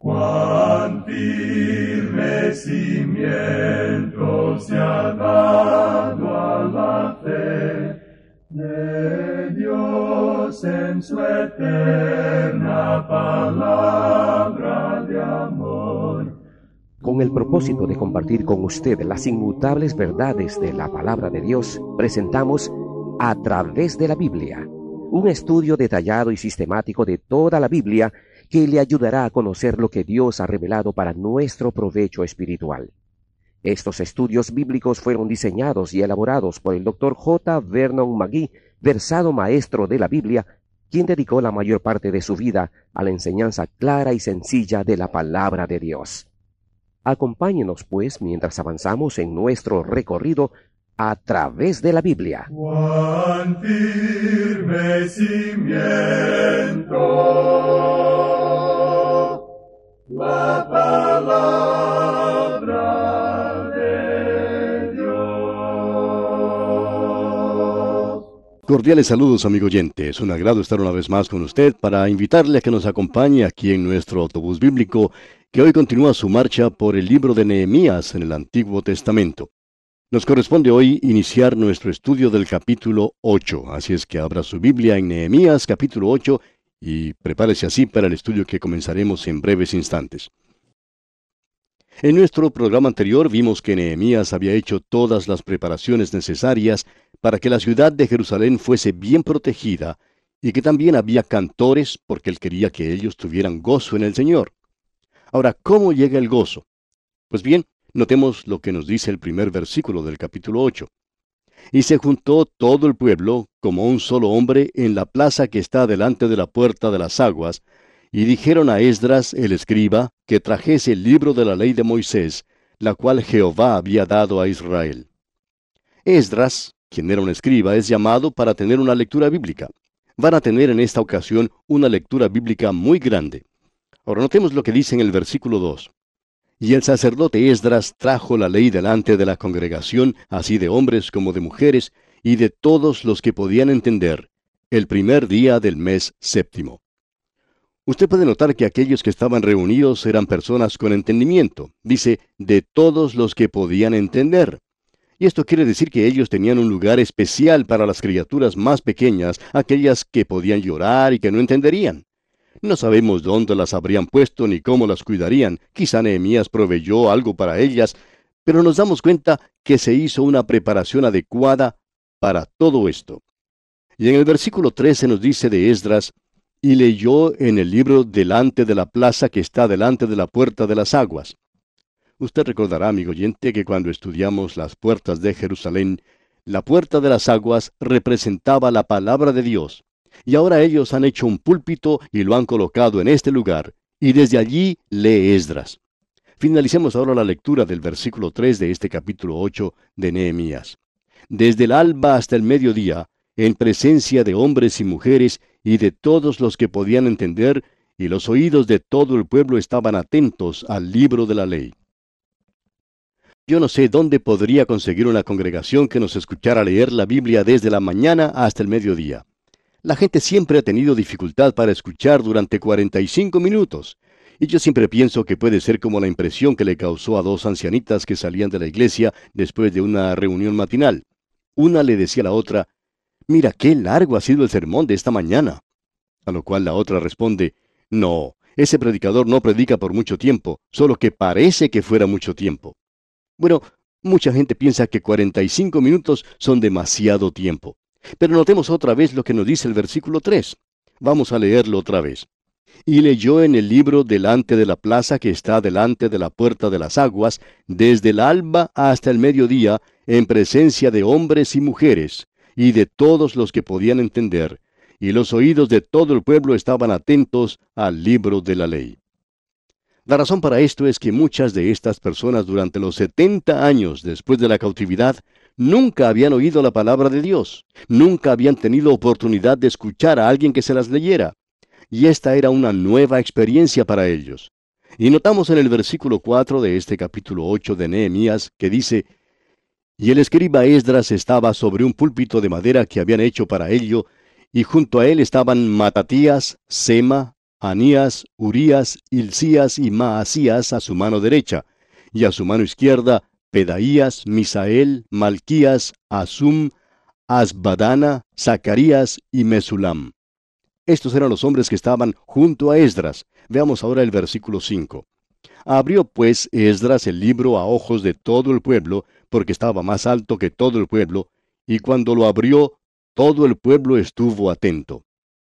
Cuán firme cimiento se ha dado a la fe de Dios en su eterna palabra de amor. Con el propósito de compartir con usted las inmutables verdades de la palabra de Dios, presentamos A Través de la Biblia, un estudio detallado y sistemático de toda la Biblia que le ayudará a conocer lo que Dios ha revelado para nuestro provecho espiritual. Estos estudios bíblicos fueron diseñados y elaborados por el Dr. J. Vernon McGee, versado maestro de la Biblia, quien dedicó la mayor parte de su vida a la enseñanza clara y sencilla de la palabra de Dios. Acompáñenos, pues, mientras avanzamos en nuestro recorrido a través de la Biblia. Cuán firme cimiento la palabra de Dios. Cordiales saludos, amigo oyente. Es un agrado estar una vez más con usted para invitarle a que nos acompañe aquí en nuestro autobús bíblico, que hoy continúa su marcha por el libro de Nehemías en el Antiguo Testamento. Nos corresponde hoy iniciar nuestro estudio del capítulo 8, así es que abra su Biblia en Nehemías capítulo 8 y prepárese así para el estudio que comenzaremos en breves instantes. En nuestro programa anterior vimos que Nehemías había hecho todas las preparaciones necesarias para que la ciudad de Jerusalén fuese bien protegida y que también había cantores porque él quería que ellos tuvieran gozo en el Señor. Ahora, ¿cómo llega el gozo? Pues bien, notemos lo que nos dice el primer versículo del capítulo 8. Y se juntó todo el pueblo como un solo hombre en la plaza que está delante de la puerta de las aguas, y dijeron a Esdras el escriba que trajese el libro de la ley de Moisés, la cual Jehová había dado a Israel. Esdras, quien era un escriba, es llamado para tener una lectura bíblica. Van a tener en esta ocasión una lectura bíblica muy grande. Ahora notemos lo que dice en el versículo 2. Y el sacerdote Esdras trajo la ley delante de la congregación, así de hombres como de mujeres, y de todos los que podían entender, el primer día del mes séptimo. Usted puede notar que aquellos que estaban reunidos eran personas con entendimiento. Dice, de todos los que podían entender. Y esto quiere decir que ellos tenían un lugar especial para las criaturas más pequeñas, aquellas que podían llorar y que no entenderían. No sabemos dónde las habrían puesto ni cómo las cuidarían. Quizá Nehemías proveyó algo para ellas, pero nos damos cuenta que se hizo una preparación adecuada para todo esto. Y en el versículo 13 nos dice de Esdras, y leyó en el libro delante de la plaza que está delante de la puerta de las aguas. Usted recordará, amigo oyente, que cuando estudiamos las puertas de Jerusalén, la puerta de las aguas representaba la palabra de Dios. Y ahora ellos han hecho un púlpito y lo han colocado en este lugar, y desde allí lee Esdras. Finalicemos ahora la lectura del versículo 3 de este capítulo 8 de Nehemías. Desde el alba hasta el mediodía, en presencia de hombres y mujeres y de todos los que podían entender, y los oídos de todo el pueblo estaban atentos al libro de la ley. Yo no sé dónde podría conseguir una congregación que nos escuchara leer la Biblia desde la mañana hasta el mediodía. La gente siempre ha tenido dificultad para escuchar durante 45 minutos. Y yo siempre pienso que puede ser como la impresión que le causó a dos ancianitas que salían de la iglesia después de una reunión matinal. Una le decía a la otra, «Mira qué largo ha sido el sermón de esta mañana». A lo cual la otra responde, «No, ese predicador no predica por mucho tiempo, solo que parece que fuera mucho tiempo». Bueno, mucha gente piensa que 45 minutos son demasiado tiempo. Pero notemos otra vez lo que nos dice el versículo 3. Vamos a leerlo otra vez. Y leyó en el libro delante de la plaza que está delante de la puerta de las aguas, desde el alba hasta el mediodía, en presencia de hombres y mujeres, y de todos los que podían entender, y los oídos de todo el pueblo estaban atentos al libro de la ley. La razón para esto es que muchas de estas personas durante los 70 años después de la cautividad nunca habían oído la palabra de Dios, nunca habían tenido oportunidad de escuchar a alguien que se las leyera. Y esta era una nueva experiencia para ellos. Y notamos en el versículo 4 de este capítulo 8 de Nehemías que dice, «Y el escriba Esdras estaba sobre un púlpito de madera que habían hecho para ello, y junto a él estaban Matatías, Sema, Anías, Urías, Hilcías y Maasías a su mano derecha, y a su mano izquierda Pedaías, Misael, Malquías, Asum, Asbadana, Zacarías y Mesulam. Estos eran los hombres que estaban junto a Esdras. Veamos ahora el versículo 5. Abrió pues Esdras el libro a ojos de todo el pueblo, porque estaba más alto que todo el pueblo, y cuando lo abrió, todo el pueblo estuvo atento.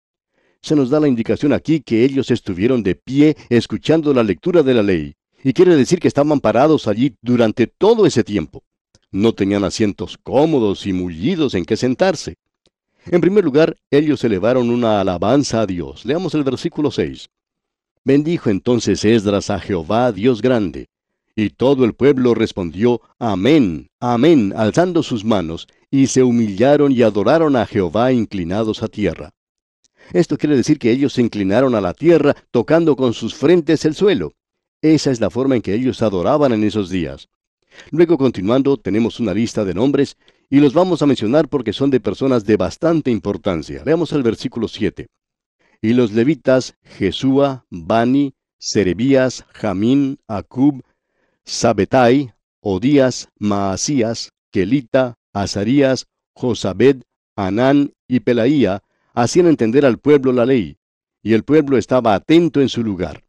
Se nos da la indicación aquí que ellos estuvieron de pie escuchando la lectura de la ley, y quiere decir que estaban parados allí durante todo ese tiempo. No tenían asientos cómodos y mullidos en que sentarse. En primer lugar, ellos elevaron una alabanza a Dios. Leamos el versículo 6. Bendijo entonces Esdras a Jehová, Dios grande. Y todo el pueblo respondió, Amén, Amén, alzando sus manos, y se humillaron y adoraron a Jehová inclinados a tierra. Esto quiere decir que ellos se inclinaron a la tierra, tocando con sus frentes el suelo. Esa es la forma en que ellos adoraban en esos días. Luego, continuando, tenemos una lista de nombres, y los vamos a mencionar porque son de personas de bastante importancia. Leamos el versículo 7. Y los levitas, Jesúa, Bani, Serebías, Jamín, Acub, Sabetai, Odías, Maasías, Kelita, Azarías, Josabed, Anán y Pelaía, hacían entender al pueblo la ley, y el pueblo estaba atento en su lugar.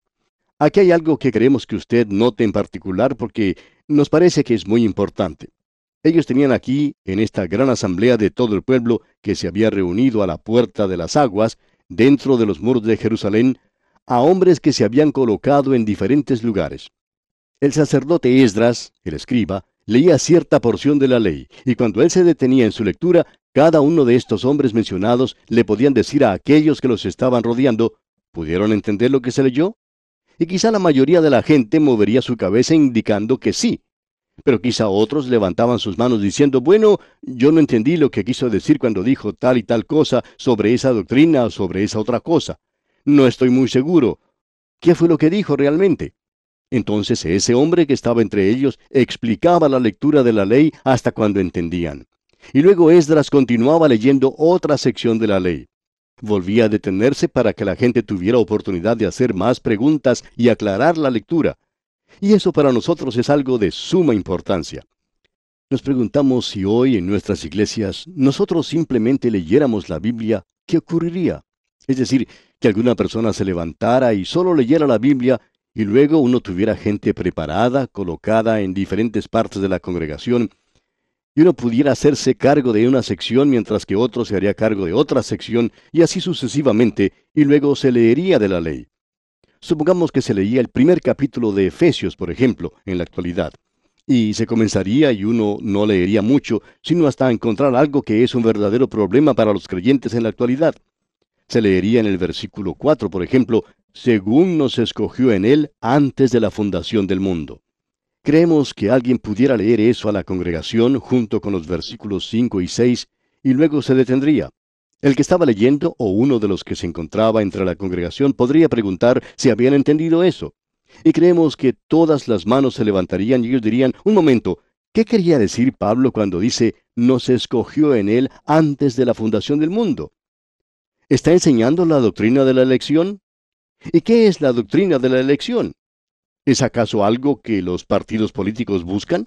Aquí hay algo que queremos que usted note en particular porque nos parece que es muy importante. Ellos tenían aquí, en esta gran asamblea de todo el pueblo que se había reunido a la puerta de las aguas, dentro de los muros de Jerusalén, a hombres que se habían colocado en diferentes lugares. El sacerdote Esdras, el escriba, leía cierta porción de la ley, y cuando él se detenía en su lectura, cada uno de estos hombres mencionados le podían decir a aquellos que los estaban rodeando, ¿pudieron entender lo que se leyó? Y quizá la mayoría de la gente movería su cabeza indicando que sí. Pero quizá otros levantaban sus manos diciendo, bueno, yo no entendí lo que quiso decir cuando dijo tal y tal cosa sobre esa doctrina o sobre esa otra cosa. No estoy muy seguro. ¿Qué fue lo que dijo realmente? Entonces ese hombre que estaba entre ellos explicaba la lectura de la ley hasta cuando entendían. Y luego Esdras continuaba leyendo otra sección de la ley. Volvía a detenerse para que la gente tuviera oportunidad de hacer más preguntas y aclarar la lectura. Y eso para nosotros es algo de suma importancia. Nos preguntamos si hoy en nuestras iglesias nosotros simplemente leyéramos la Biblia, ¿qué ocurriría? Es decir, que alguna persona se levantara y solo leyera la Biblia y luego uno tuviera gente preparada, colocada en diferentes partes de la congregación, y uno pudiera hacerse cargo de una sección mientras que otro se haría cargo de otra sección y así sucesivamente, y luego se leería de la ley. Supongamos que se leía el primer capítulo de Efesios, por ejemplo, en la actualidad, y se comenzaría y uno no leería mucho, sino hasta encontrar algo que es un verdadero problema para los creyentes en la actualidad. Se leería en el versículo 4, por ejemplo, según nos escogió en él antes de la fundación del mundo. Creemos que alguien pudiera leer eso a la congregación junto con los versículos 5 y 6 y luego se detendría. El que estaba leyendo o uno de los que se encontraba entre la congregación podría preguntar si habían entendido eso. Y creemos que todas las manos se levantarían y ellos dirían, un momento, ¿qué quería decir Pablo cuando dice, nos escogió en él antes de la fundación del mundo? ¿Está enseñando la doctrina de la elección? ¿Y qué es la doctrina de la elección? ¿Es acaso algo que los partidos políticos buscan?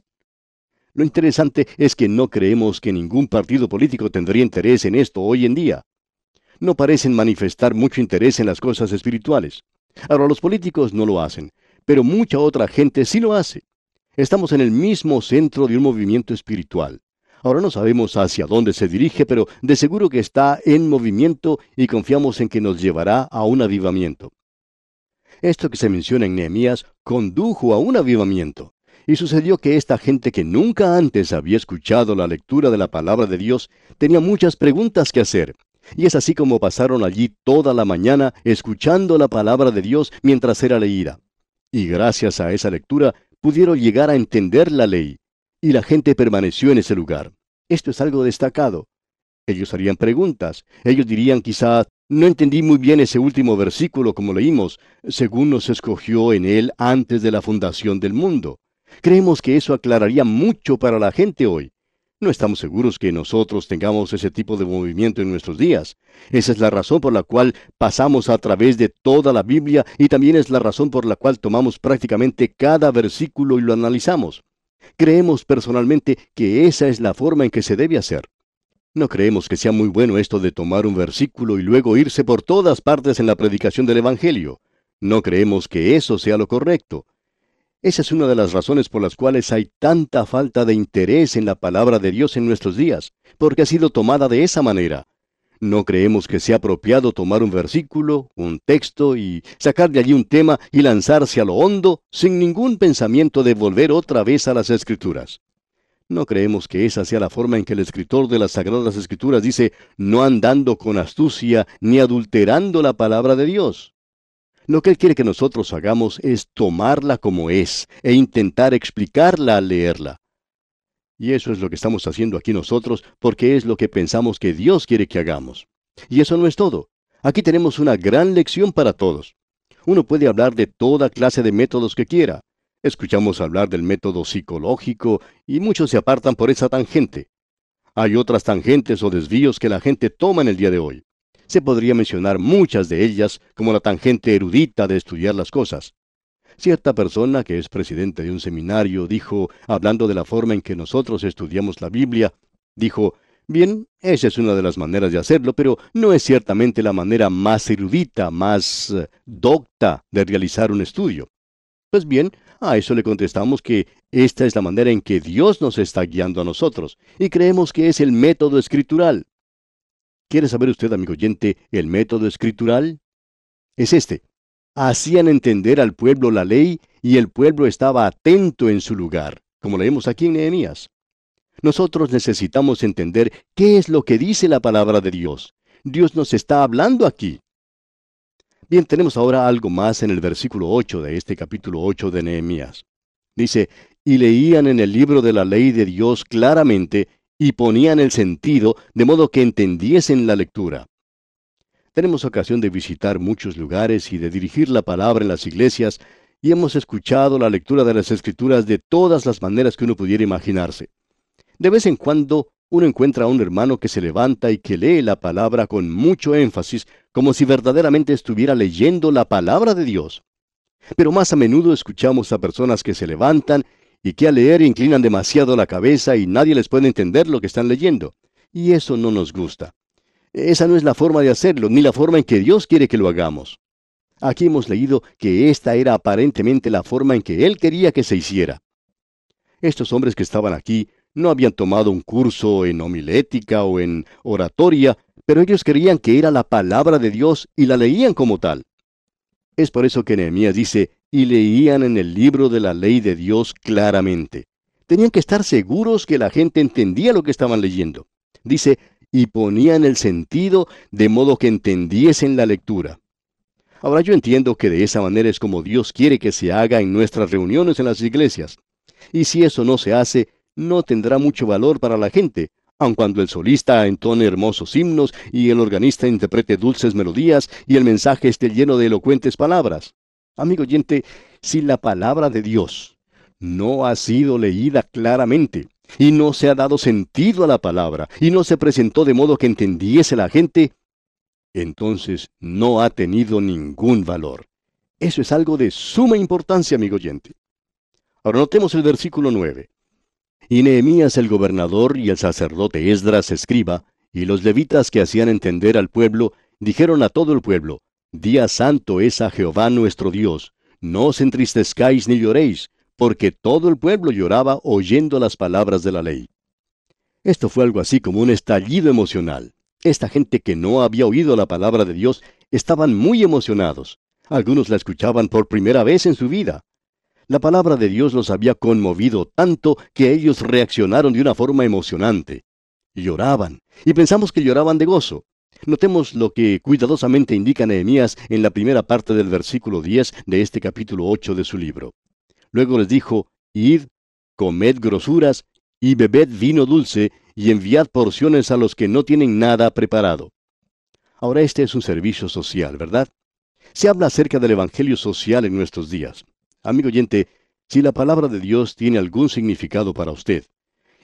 Lo interesante es que no creemos que ningún partido político tendría interés en esto hoy en día. No parecen manifestar mucho interés en las cosas espirituales. Ahora, los políticos no lo hacen, pero mucha otra gente sí lo hace. Estamos en el mismo centro de un movimiento espiritual. Ahora no sabemos hacia dónde se dirige, pero de seguro que está en movimiento y confiamos en que nos llevará a un avivamiento. Esto que se menciona en Nehemías condujo a un avivamiento. Y sucedió que esta gente que nunca antes había escuchado la lectura de la palabra de Dios tenía muchas preguntas que hacer. Y es así como pasaron allí toda la mañana escuchando la palabra de Dios mientras era leída. Y gracias a esa lectura pudieron llegar a entender la ley. Y la gente permaneció en ese lugar. Esto es algo destacado. Ellos harían preguntas. Ellos dirían quizá, no entendí muy bien ese último versículo como leímos, según nos escogió en él antes de la fundación del mundo. Creemos que eso aclararía mucho para la gente hoy. No estamos seguros que nosotros tengamos ese tipo de movimiento en nuestros días. Esa es la razón por la cual pasamos a través de toda la Biblia y también es la razón por la cual tomamos prácticamente cada versículo y lo analizamos. Creemos personalmente que esa es la forma en que se debe hacer. No creemos que sea muy bueno esto de tomar un versículo y luego irse por todas partes en la predicación del Evangelio. No creemos que eso sea lo correcto. Esa es una de las razones por las cuales hay tanta falta de interés en la palabra de Dios en nuestros días, porque ha sido tomada de esa manera. No creemos que sea apropiado tomar un versículo, un texto y sacar de allí un tema y lanzarse a lo hondo sin ningún pensamiento de volver otra vez a las Escrituras. No creemos que esa sea la forma en que el escritor de las Sagradas Escrituras dice, no andando con astucia ni adulterando la palabra de Dios. Lo que Él quiere que nosotros hagamos es tomarla como es e intentar explicarla al leerla. Y eso es lo que estamos haciendo aquí nosotros porque es lo que pensamos que Dios quiere que hagamos. Y eso no es todo. Aquí tenemos una gran lección para todos. Uno puede hablar de toda clase de métodos que quiera. Escuchamos hablar del método psicológico y muchos se apartan por esa tangente. Hay otras tangentes o desvíos que la gente toma en el día de hoy. Se podría mencionar muchas de ellas, como la tangente erudita de estudiar las cosas. Cierta persona que es presidente de un seminario dijo, hablando de la forma en que nosotros estudiamos la Biblia, dijo, bien, esa es una de las maneras de hacerlo, pero no es ciertamente la manera más erudita, más docta de realizar un estudio. Pues bien, a eso le contestamos que esta es la manera en que Dios nos está guiando a nosotros, y creemos que es el método escritural. ¿Quiere saber usted, amigo oyente, el método escritural? Es este. Hacían entender al pueblo la ley, y el pueblo estaba atento en su lugar, como leemos aquí en Nehemías. Nosotros necesitamos entender qué es lo que dice la palabra de Dios. Dios nos está hablando aquí. Bien, tenemos ahora algo más en el versículo 8 de este capítulo 8 de Nehemías. Dice, y leían en el libro de la ley de Dios claramente, y ponían el sentido, de modo que entendiesen la lectura. Tenemos ocasión de visitar muchos lugares y de dirigir la palabra en las iglesias, y hemos escuchado la lectura de las Escrituras de todas las maneras que uno pudiera imaginarse. De vez en cuando uno encuentra a un hermano que se levanta y que lee la palabra con mucho énfasis, como si verdaderamente estuviera leyendo la palabra de Dios. Pero más a menudo escuchamos a personas que se levantan y que al leer inclinan demasiado la cabeza y nadie les puede entender lo que están leyendo. Y eso no nos gusta. Esa no es la forma de hacerlo, ni la forma en que Dios quiere que lo hagamos. Aquí hemos leído que esta era aparentemente la forma en que Él quería que se hiciera. Estos hombres que estaban aquí no habían tomado un curso en homilética o en oratoria, pero ellos creían que era la palabra de Dios y la leían como tal. Es por eso que Nehemías dice, y leían en el libro de la ley de Dios claramente. Tenían que estar seguros que la gente entendía lo que estaban leyendo. Dice, y ponían el sentido de modo que entendiesen la lectura. Ahora yo entiendo que de esa manera es como Dios quiere que se haga en nuestras reuniones en las iglesias. Y si eso no se hace, no tendrá mucho valor para la gente, aun cuando el solista entone hermosos himnos y el organista interprete dulces melodías y el mensaje esté lleno de elocuentes palabras. Amigo oyente, si la palabra de Dios no ha sido leída claramente, y no se ha dado sentido a la palabra, y no se presentó de modo que entendiese la gente, entonces no ha tenido ningún valor. Eso es algo de suma importancia, amigo oyente. Ahora notemos el versículo 9. Y Nehemías el gobernador y el sacerdote Esdras escriba, y los levitas que hacían entender al pueblo, dijeron a todo el pueblo, Día santo es a Jehová nuestro Dios, no os entristezcáis ni lloréis, porque todo el pueblo lloraba oyendo las palabras de la ley. Esto fue algo así como un estallido emocional. Esta gente que no había oído la palabra de Dios estaban muy emocionados. Algunos la escuchaban por primera vez en su vida. La palabra de Dios los había conmovido tanto que ellos reaccionaron de una forma emocionante. Lloraban, y pensamos que lloraban de gozo. Notemos lo que cuidadosamente indica Nehemías en la primera parte del versículo 10 de este capítulo 8 de su libro. Luego les dijo, Id, comed grosuras, y bebed vino dulce, y enviad porciones a los que no tienen nada preparado. Ahora este es un servicio social, ¿verdad? Se habla acerca del evangelio social en nuestros días. Amigo oyente, si la palabra de Dios tiene algún significado para usted,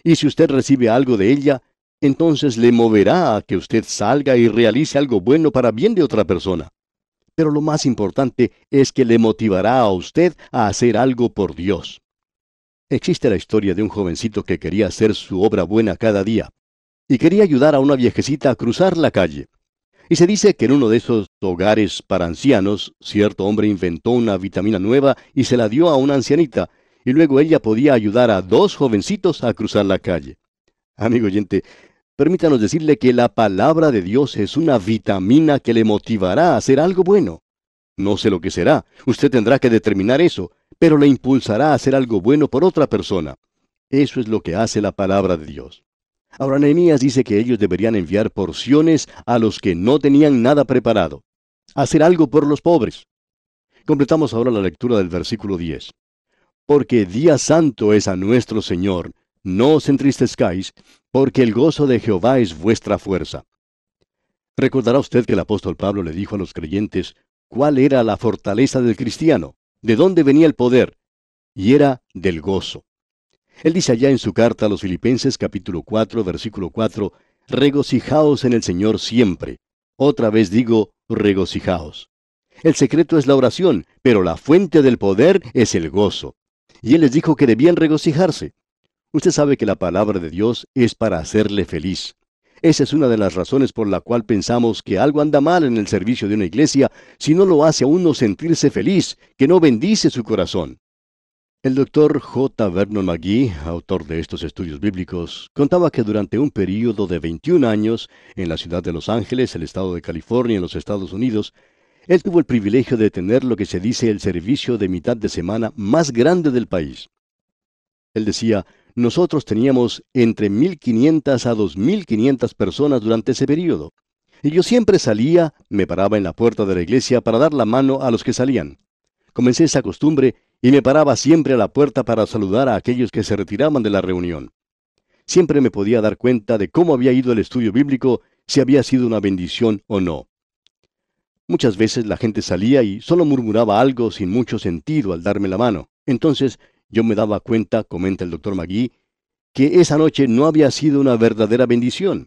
Y si usted recibe algo de ella, entonces le moverá a que usted salga y realice algo bueno para bien de otra persona. Pero lo más importante es que le motivará a usted a hacer algo por Dios. Existe la historia de un jovencito que quería hacer su obra buena cada día, y quería ayudar a una viejecita a cruzar la calle. Y se dice que en uno de esos hogares para ancianos, cierto hombre inventó una vitamina nueva y se la dio a una ancianita, y luego ella podía ayudar a dos jovencitos a cruzar la calle. Amigo oyente, permítanos decirle que la palabra de Dios es una vitamina que le motivará a hacer algo bueno. No sé lo que será, usted tendrá que determinar eso, pero le impulsará a hacer algo bueno por otra persona. Eso es lo que hace la palabra de Dios. Ahora Nehemías dice que ellos deberían enviar porciones a los que no tenían nada preparado. Hacer algo por los pobres. Completamos ahora la lectura del versículo 10. Porque día santo es a nuestro Señor, no os entristezcáis, porque el gozo de Jehová es vuestra fuerza. Recordará usted que el apóstol Pablo le dijo a los creyentes cuál era la fortaleza del cristiano, de dónde venía el poder, y era del gozo. Él dice allá en su carta a los Filipenses capítulo 4, versículo 4, regocijaos en el Señor siempre. Otra vez digo, regocijaos. El secreto es la oración, pero la fuente del poder es el gozo. Y Él les dijo que debían regocijarse. Usted sabe que la palabra de Dios es para hacerle feliz. Esa es una de las razones por la cual pensamos que algo anda mal en el servicio de una iglesia si no lo hace a uno sentirse feliz, que no bendice su corazón. El doctor J. Vernon McGee, autor de estos estudios bíblicos, contaba que durante un período de 21 años, en la ciudad de Los Ángeles, el estado de California, en los Estados Unidos, él tuvo el privilegio de tener lo que se dice el servicio de mitad de semana más grande del país. Él decía, nosotros teníamos entre 1,500 a 2,500 personas durante ese período. Y yo siempre salía, me paraba en la puerta de la iglesia para dar la mano a los que salían. Comencé esa costumbre y me paraba siempre a la puerta para saludar a aquellos que se retiraban de la reunión. Siempre me podía dar cuenta de cómo había ido el estudio bíblico, si había sido una bendición o no. Muchas veces la gente salía y solo murmuraba algo sin mucho sentido al darme la mano. Entonces yo me daba cuenta, comenta el doctor McGee, que esa noche no había sido una verdadera bendición.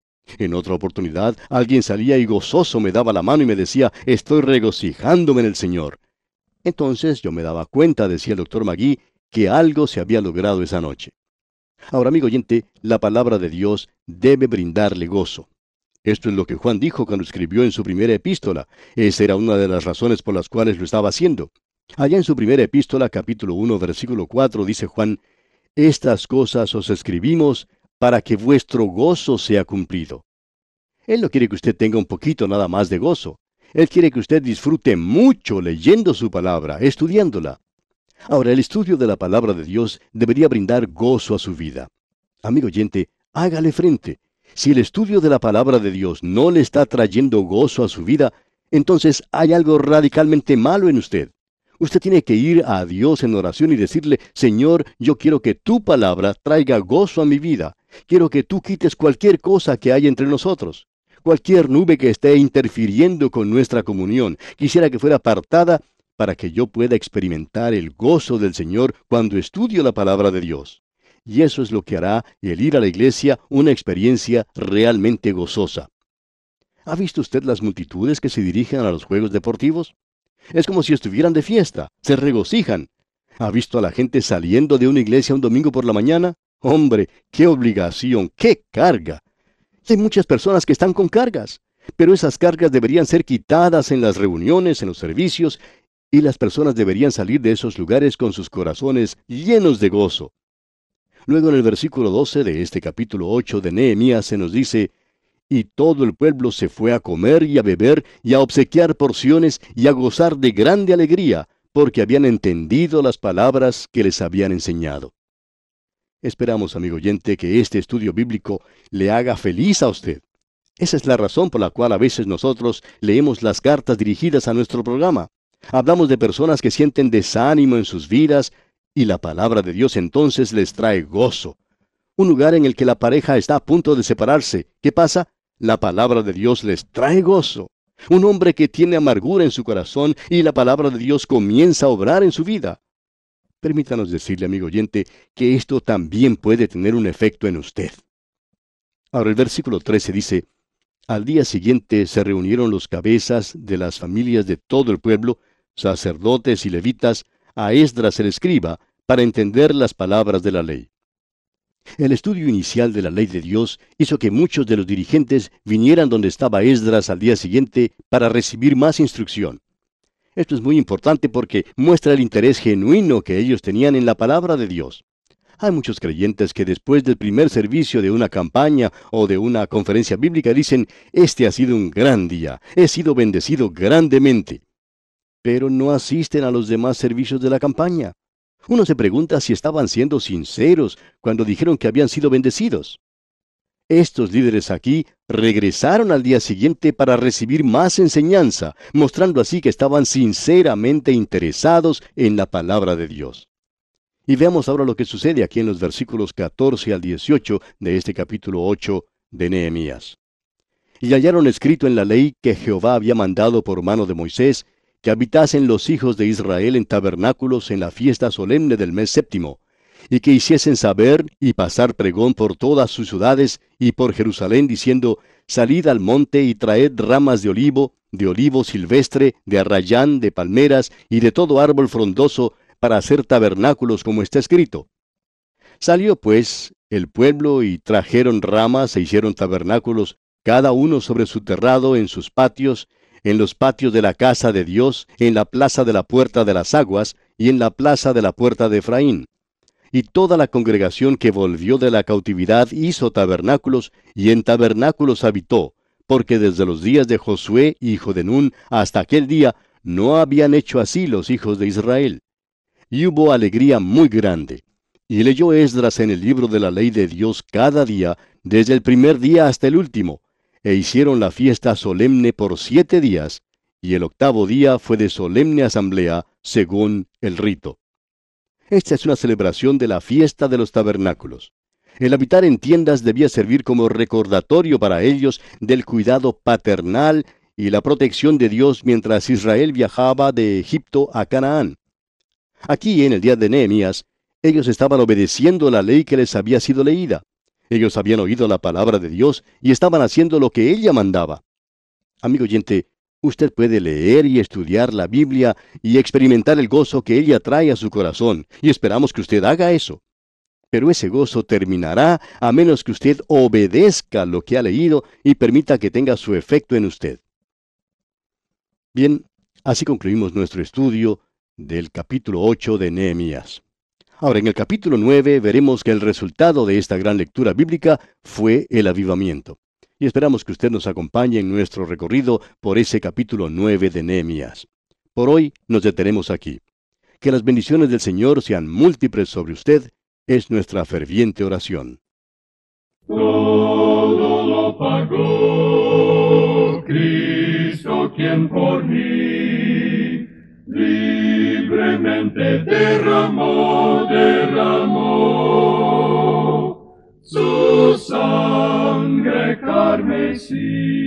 En otra oportunidad, alguien salía y gozoso me daba la mano y me decía, estoy regocijándome en el Señor. Entonces yo me daba cuenta, decía el doctor McGee, que algo se había logrado esa noche. Ahora, amigo oyente, la palabra de Dios debe brindarle gozo. Esto es lo que Juan dijo cuando escribió en su primera epístola. Esa era una de las razones por las cuales lo estaba haciendo. Allá en su primera epístola, capítulo 1, versículo 4, dice Juan, estas cosas os escribimos para que vuestro gozo sea cumplido. Él no quiere que usted tenga un poquito nada más de gozo. Él quiere que usted disfrute mucho leyendo su palabra, estudiándola. Ahora, el estudio de la palabra de Dios debería brindar gozo a su vida. Amigo oyente, hágale frente. Si el estudio de la palabra de Dios no le está trayendo gozo a su vida, entonces hay algo radicalmente malo en usted. Usted tiene que ir a Dios en oración y decirle, Señor, yo quiero que tu palabra traiga gozo a mi vida. Quiero que tú quites cualquier cosa que hay entre nosotros. Cualquier nube que esté interfiriendo con nuestra comunión. Quisiera que fuera apartada para que yo pueda experimentar el gozo del Señor cuando estudio la palabra de Dios. Y eso es lo que hará el ir a la iglesia una experiencia realmente gozosa. ¿Ha visto usted las multitudes que se dirigen a los juegos deportivos? Es como si estuvieran de fiesta, se regocijan. ¿Ha visto a la gente saliendo de una iglesia un domingo por la mañana? Hombre, qué obligación, qué carga. Hay muchas personas que están con cargas, pero esas cargas deberían ser quitadas en las reuniones, en los servicios, y las personas deberían salir de esos lugares con sus corazones llenos de gozo. Luego en el versículo 12 de este capítulo 8 de Nehemías se nos dice, y todo el pueblo se fue a comer y a beber y a obsequiar porciones y a gozar de grande alegría, porque habían entendido las palabras que les habían enseñado. Esperamos, amigo oyente, que este estudio bíblico le haga feliz a usted. Esa es la razón por la cual a veces nosotros leemos las cartas dirigidas a nuestro programa. Hablamos de personas que sienten desánimo en sus vidas, y la palabra de Dios entonces les trae gozo. Un lugar en el que la pareja está a punto de separarse. ¿Qué pasa? La palabra de Dios les trae gozo. Un hombre que tiene amargura en su corazón y la palabra de Dios comienza a obrar en su vida. Permítanos decirle, amigo oyente, que esto también puede tener un efecto en usted. Ahora el versículo 13 dice, al día siguiente se reunieron los cabezas de las familias de todo el pueblo, sacerdotes y levitas, a Esdras el escriba, para entender las palabras de la ley. El estudio inicial de la ley de Dios hizo que muchos de los dirigentes vinieran donde estaba Esdras al día siguiente para recibir más instrucción. Esto es muy importante porque muestra el interés genuino que ellos tenían en la palabra de Dios. Hay muchos creyentes que después del primer servicio de una campaña o de una conferencia bíblica dicen, este ha sido un gran día, he sido bendecido grandemente. Pero no asisten a los demás servicios de la campaña. Uno se pregunta si estaban siendo sinceros cuando dijeron que habían sido bendecidos. Estos líderes aquí regresaron al día siguiente para recibir más enseñanza, mostrando así que estaban sinceramente interesados en la palabra de Dios. Y veamos ahora lo que sucede aquí en los versículos 14 al 18 de este capítulo 8 de Nehemías. Y hallaron escrito en la ley que Jehová había mandado por mano de Moisés, que habitasen los hijos de Israel en tabernáculos en la fiesta solemne del mes séptimo, y que hiciesen saber y pasar pregón por todas sus ciudades y por Jerusalén, diciendo, salid al monte y traed ramas de olivo silvestre, de arrayán, de palmeras y de todo árbol frondoso, para hacer tabernáculos como está escrito. Salió pues el pueblo y trajeron ramas e hicieron tabernáculos, cada uno sobre su terrado en sus patios, en los patios de la casa de Dios, en la plaza de la puerta de las aguas, y en la plaza de la puerta de Efraín. Y toda la congregación que volvió de la cautividad hizo tabernáculos, y en tabernáculos habitó, porque desde los días de Josué, hijo de Nun, hasta aquel día, no habían hecho así los hijos de Israel. Y hubo alegría muy grande. Y leyó Esdras en el libro de la ley de Dios cada día, desde el primer día hasta el último, e hicieron la fiesta solemne por 7 días, y el 8º día fue de solemne asamblea, según el rito. Esta es una celebración de la fiesta de los tabernáculos. El habitar en tiendas debía servir como recordatorio para ellos del cuidado paternal y la protección de Dios mientras Israel viajaba de Egipto a Canaán. Aquí, en el día de Nehemías, ellos estaban obedeciendo la ley que les había sido leída. Ellos habían oído la palabra de Dios y estaban haciendo lo que ella mandaba. Amigo oyente, usted puede leer y estudiar la Biblia y experimentar el gozo que ella trae a su corazón, y esperamos que usted haga eso. Pero ese gozo terminará a menos que usted obedezca lo que ha leído y permita que tenga su efecto en usted. Bien, así concluimos nuestro estudio del capítulo 8 de Nehemías. Ahora, en el capítulo 9 veremos que el resultado de esta gran lectura bíblica fue el avivamiento. Y esperamos que usted nos acompañe en nuestro recorrido por ese capítulo 9 de Nehemías. Por hoy nos detenemos aquí. Que las bendiciones del Señor sean múltiples sobre usted, es nuestra ferviente oración. Todo lo pagó Cristo, quien por mí libremente derramó su sangre carmesí.